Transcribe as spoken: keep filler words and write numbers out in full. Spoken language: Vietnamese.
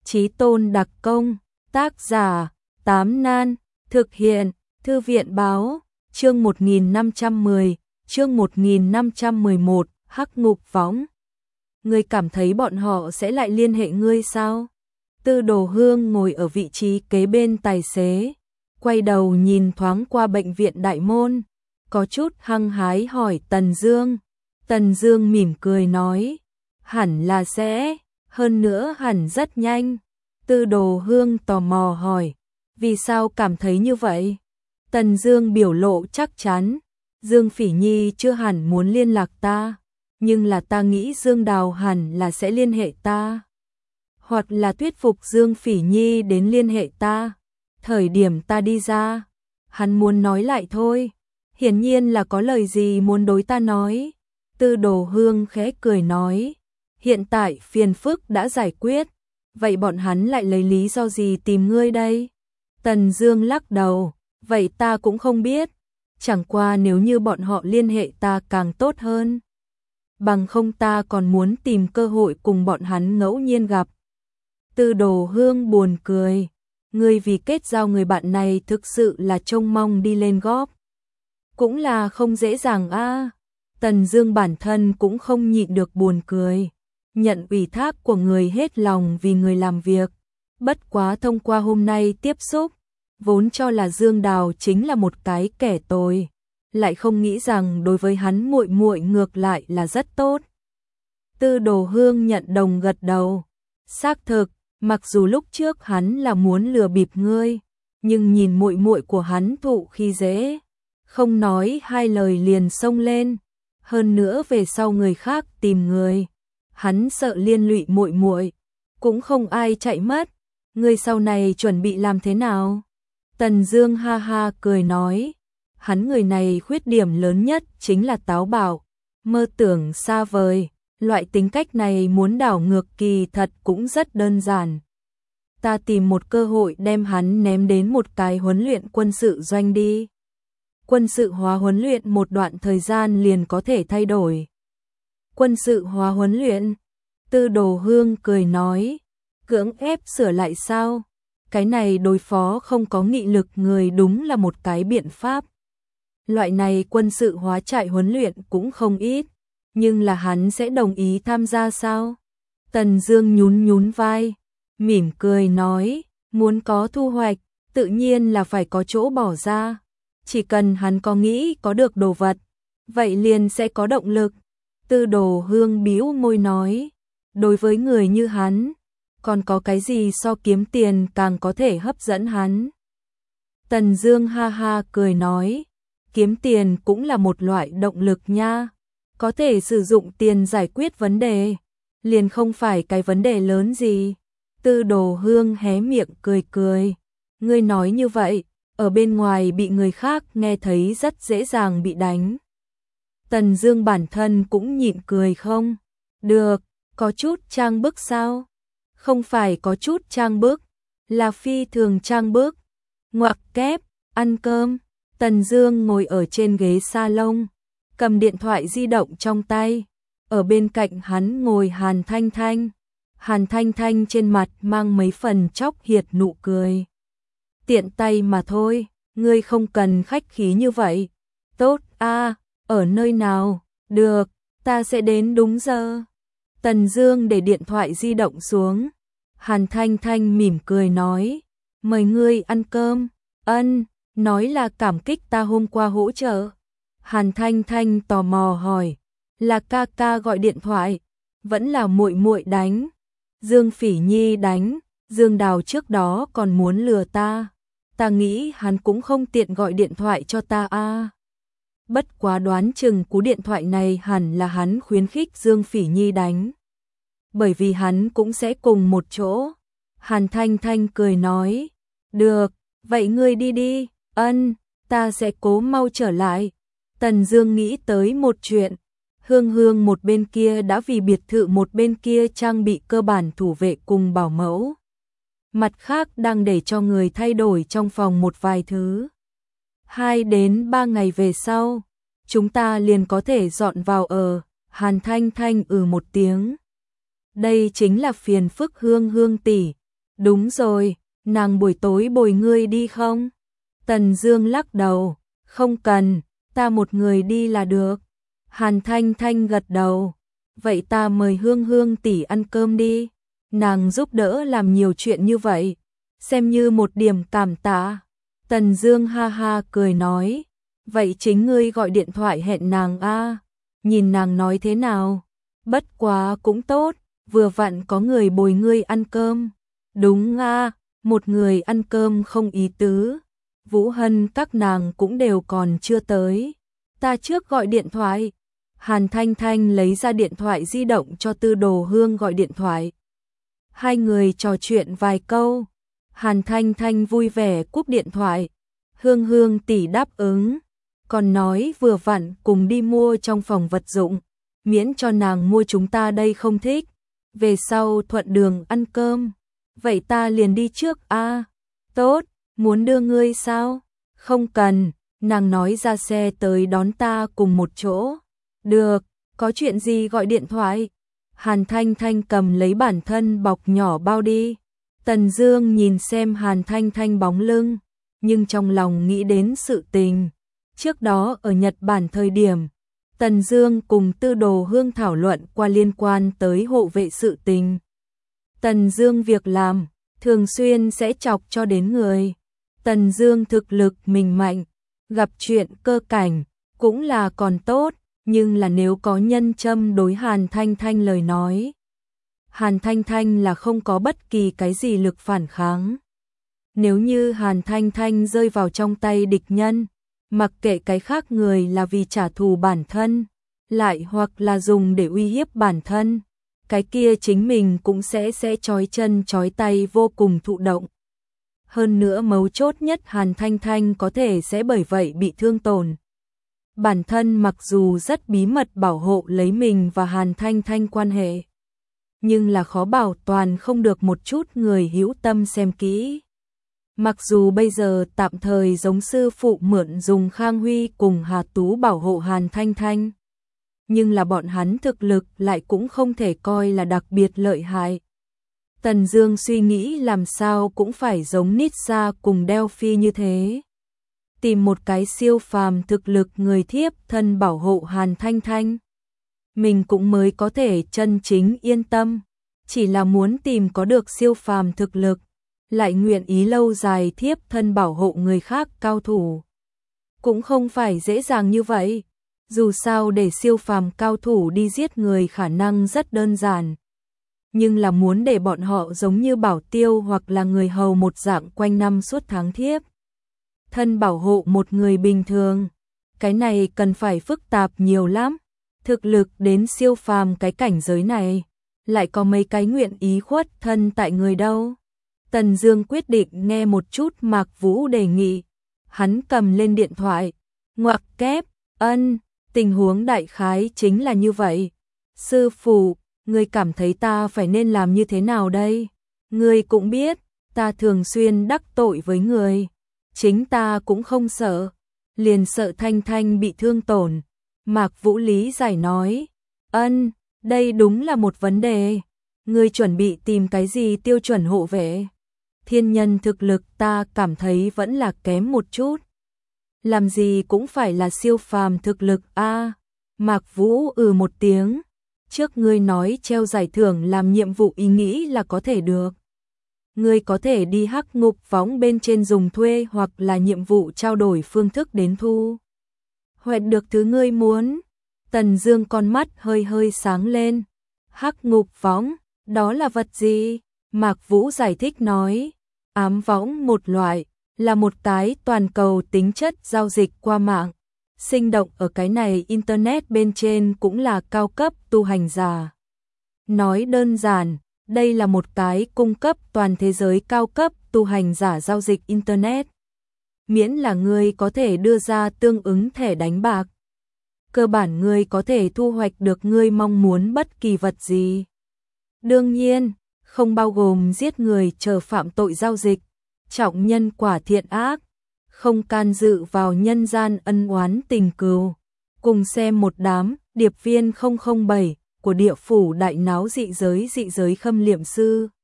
Chí tôn đặc công, tác giả, Tám Nan, thực hiện, Thư viện báo, chương một nghìn năm trăm mười, chương một nghìn năm trăm mười một, Hắc Ngục Võng. Ngươi cảm thấy bọn họ sẽ lại liên hệ ngươi sao? Tư Đồ Hương ngồi ở vị trí kế bên tài xế, quay đầu nhìn thoáng qua bệnh viện đại môn, có chút hăng hái hỏi Tần Dương. Tần Dương mỉm cười nói, hẳn là sẽ, hơn nữa hẳn rất nhanh. Tư Đồ Hương tò mò hỏi, vì sao cảm thấy như vậy? Tần Dương biểu lộ chắc chắn, Dương Phỉ Nhi chưa hẳn muốn liên lạc ta, nhưng là ta nghĩ Dương Đào hẳn là sẽ liên hệ ta. Hoặc là thuyết phục Dương Phỉ Nhi đến liên hệ ta. Thời điểm ta đi ra, hắn muốn nói lại thôi, hiển nhiên là có lời gì muốn đối ta nói. Tư Đồ Hương khẽ cười nói, hiện tại phiền phức đã giải quyết, vậy bọn hắn lại lấy lý do gì tìm ngươi đây? Tần Dương lắc đầu, vậy ta cũng không biết, chẳng qua nếu như bọn họ liên hệ ta càng tốt hơn. Bằng không ta còn muốn tìm cơ hội cùng bọn hắn ngẫu nhiên gặp. Tư Đồ Hương buồn cười, ngươi vì kết giao người bạn này thực sự là trông mong đi lên góp. Cũng là không dễ dàng a. À. Tần Dương bản thân cũng không nhịn được buồn cười, nhận ủy thác của người hết lòng vì người làm việc. Bất quá thông qua hôm nay tiếp xúc, vốn cho là Dương Đào chính là một cái kẻ tồi, lại không nghĩ rằng đối với hắn muội muội ngược lại là rất tốt. Tư Đồ Hương nhận đồng gật đầu, xác thực, mặc dù lúc trước hắn là muốn lừa bịp ngươi, nhưng nhìn muội muội của hắn thụ khi dễ, không nói hai lời liền xông lên, hơn nữa về sau người khác tìm người, hắn sợ liên lụy muội muội, cũng không ai chạy mất, ngươi sau này chuẩn bị làm thế nào? Tần Dương ha ha cười nói, hắn người này khuyết điểm lớn nhất chính là táo bạo, mơ tưởng xa vời, loại tính cách này muốn đảo ngược kỳ thật cũng rất đơn giản. Ta tìm một cơ hội đem hắn ném đến một cái huấn luyện quân sự doanh đi. Quân sự hóa huấn luyện một đoạn thời gian liền có thể thay đổi. Quân sự hóa huấn luyện? Tư Đồ Hương cười nói, cưỡng ép sửa lại sao? Cái này đối phó không có nghị lực người đúng là một cái biện pháp. Loại này quân sự hóa trại huấn luyện cũng không ít, nhưng là hắn sẽ đồng ý tham gia sao? Tần Dương nhún nhún vai, mỉm cười nói, muốn có thu hoạch, tự nhiên là phải có chỗ bỏ ra. Chỉ cần hắn có nghĩ có được đồ vật, vậy liền sẽ có động lực. Tư Đồ Hương bĩu môi nói, đối với người như hắn, còn có cái gì so kiếm tiền càng có thể hấp dẫn hắn? Tần Dương ha ha cười nói, kiếm tiền cũng là một loại động lực nha, có thể sử dụng tiền giải quyết vấn đề, liền không phải cái vấn đề lớn gì. Tư Đồ Hương hé miệng cười cười, ngươi nói như vậy, ở bên ngoài bị người khác nghe thấy rất dễ dàng bị đánh. Tần Dương bản thân cũng nhịn cười không? Được, có chút trang bức sao? Không phải có chút trang bức, là phi thường trang bức. Ngoặc kép, ăn cơm. Tần Dương ngồi ở trên ghế salon, cầm điện thoại di động trong tay. Ở bên cạnh hắn ngồi Hàn Thanh Thanh. Hàn Thanh Thanh trên mặt mang mấy phần chóc hiệt nụ cười. Tiện tay mà thôi, ngươi không cần khách khí như vậy. Tốt a, à, ở nơi nào? Được, ta sẽ đến đúng giờ. Tần Dương để điện thoại di động xuống. Hàn Thanh Thanh mỉm cười nói, mời ngươi ăn cơm. Ân, nói là cảm kích ta hôm qua hỗ trợ. Hàn Thanh Thanh tò mò hỏi, là ca ca gọi điện thoại, vẫn là muội muội đánh? Dương Phỉ Nhi đánh, Dương Đào trước đó còn muốn lừa ta. Ta nghĩ hắn cũng không tiện gọi điện thoại cho ta a. À. Bất quá đoán chừng cú điện thoại này hẳn là hắn khuyến khích Dương Phỉ Nhi đánh. Bởi vì hắn cũng sẽ cùng một chỗ. Hàn Thanh Thanh cười nói, được, vậy ngươi đi đi, ân, ta sẽ cố mau trở lại. Tần Dương nghĩ tới một chuyện, Hương Hương một bên kia đã vì biệt thự một bên kia trang bị cơ bản thủ vệ cùng bảo mẫu. Mặt khác đang để cho người thay đổi trong phòng một vài thứ. Hai đến ba ngày về sau, chúng ta liền có thể dọn vào ở. Hàn Thanh Thanh ừ một tiếng. Đây chính là phiền phức Hương Hương tỷ, Đúng rồi, nàng buổi tối bồi ngươi đi không? Tần Dương lắc đầu, không cần, ta một người đi là được. Hàn Thanh Thanh gật đầu, vậy ta mời Hương Hương tỷ ăn cơm đi. Nàng giúp đỡ làm nhiều chuyện như vậy, xem như một điểm cảm tạ. Tần Dương ha ha cười nói, vậy chính ngươi gọi điện thoại hẹn nàng a, nhìn nàng nói thế nào. Bất quá cũng tốt, vừa vặn có người bồi ngươi ăn cơm. Đúng a, một người ăn cơm không ý tứ. Vũ Hân các nàng cũng đều còn chưa tới. Ta trước gọi điện thoại. Hàn Thanh Thanh lấy ra điện thoại di động cho Tư Đồ Hương gọi điện thoại. Hai người trò chuyện vài câu. Hàn Thanh Thanh vui vẻ cúp điện thoại. Hương Hương tỷ đáp ứng, còn nói vừa vặn cùng đi mua trong phòng vật dụng, miễn cho nàng mua chúng ta đây không thích, về sau thuận đường ăn cơm. Vậy ta liền đi trước a. À, tốt, muốn đưa ngươi sao? Không cần, nàng nói ra xe tới đón ta cùng một chỗ. Được, có chuyện gì gọi điện thoại. Hàn Thanh Thanh cầm lấy bản thân bọc nhỏ bao đi. Tần Dương nhìn xem Hàn Thanh Thanh bóng lưng, nhưng trong lòng nghĩ đến sự tình. Trước đó ở Nhật Bản thời điểm, Tần Dương cùng Tư Đồ Hương thảo luận qua liên quan tới hộ vệ sự tình. Tần Dương việc làm, thường xuyên sẽ chọc cho đến người. Tần Dương thực lực mình mạnh, gặp chuyện cơ cảnh, cũng là còn tốt, nhưng là nếu có nhân châm đối Hàn Thanh Thanh lời nói. Hàn Thanh Thanh là không có bất kỳ cái gì lực phản kháng. Nếu như Hàn Thanh Thanh rơi vào trong tay địch nhân, mặc kệ cái khác người là vì trả thù bản thân, lại hoặc là dùng để uy hiếp bản thân, cái kia chính mình cũng sẽ sẽ trói chân trói tay vô cùng thụ động. Hơn nữa mấu chốt nhất Hàn Thanh Thanh có thể sẽ bởi vậy bị thương tổn. Bản thân mặc dù rất bí mật bảo hộ lấy mình và Hàn Thanh Thanh quan hệ, nhưng là khó bảo toàn không được một chút người hữu tâm xem kỹ. Mặc dù bây giờ tạm thời giống sư phụ mượn dùng Khang Huy cùng Hà Tú bảo hộ Hàn Thanh Thanh, nhưng là bọn hắn thực lực lại cũng không thể coi là đặc biệt lợi hại. Tần Dương suy nghĩ làm sao cũng phải giống Nitsa cùng Delphi như thế, tìm một cái siêu phàm thực lực người thiếp thân bảo hộ Hàn Thanh Thanh, mình cũng mới có thể chân chính yên tâm. Chỉ là muốn tìm có được siêu phàm thực lực, lại nguyện ý lâu dài thiếp thân bảo hộ người khác cao thủ, cũng không phải dễ dàng như vậy. Dù sao để siêu phàm cao thủ đi giết người khả năng rất đơn giản, nhưng là muốn để bọn họ giống như bảo tiêu hoặc là người hầu một dạng quanh năm suốt tháng thiếp thân bảo hộ một người bình thường, cái này cần phải phức tạp nhiều lắm. Thực lực đến siêu phàm cái cảnh giới này, lại có mấy cái nguyện ý khuất thân tại người đâu. Tần Dương quyết định nghe một chút Mạc Vũ đề nghị. Hắn cầm lên điện thoại, ngoặc kép, ân, tình huống đại khái chính là như vậy. Sư phụ, ngươi cảm thấy ta phải nên làm như thế nào đây? Ngươi cũng biết, ta thường xuyên đắc tội với người. Chính ta cũng không sợ, liền sợ Thanh Thanh bị thương tổn. Mạc Vũ lý giải nói, ân, đây đúng là một vấn đề. Ngươi chuẩn bị tìm cái gì tiêu chuẩn hộ vệ? Thiên nhân thực lực ta cảm thấy vẫn là kém một chút. Làm gì cũng phải là siêu phàm thực lực a. À, Mạc Vũ ừ một tiếng. Trước ngươi nói treo giải thưởng làm nhiệm vụ ý nghĩ là có thể được. Ngươi có thể đi hắc ngục võng bên trên dùng thuê hoặc là nhiệm vụ trao đổi phương thức đến thu hoạch được thứ ngươi muốn. Tần Dương con mắt hơi hơi sáng lên. Hắc ngục võng, đó là vật gì? Mạc Vũ giải thích nói, ám võng một loại, là một cái toàn cầu tính chất giao dịch qua mạng. Sinh động ở cái này Internet bên trên cũng là cao cấp tu hành giả. Nói đơn giản, đây là một cái cung cấp toàn thế giới cao cấp tu hành giả giao dịch Internet. Miễn là ngươi có thể đưa ra tương ứng thẻ đánh bạc, cơ bản ngươi có thể thu hoạch được ngươi mong muốn bất kỳ vật gì. Đương nhiên, không bao gồm giết người chờ phạm tội giao dịch, trọng nhân quả thiện ác, không can dự vào nhân gian ân oán tình cừu. Cùng xem một đám điệp viên không không bảy của địa phủ đại náo dị giới dị giới khâm liệm sư.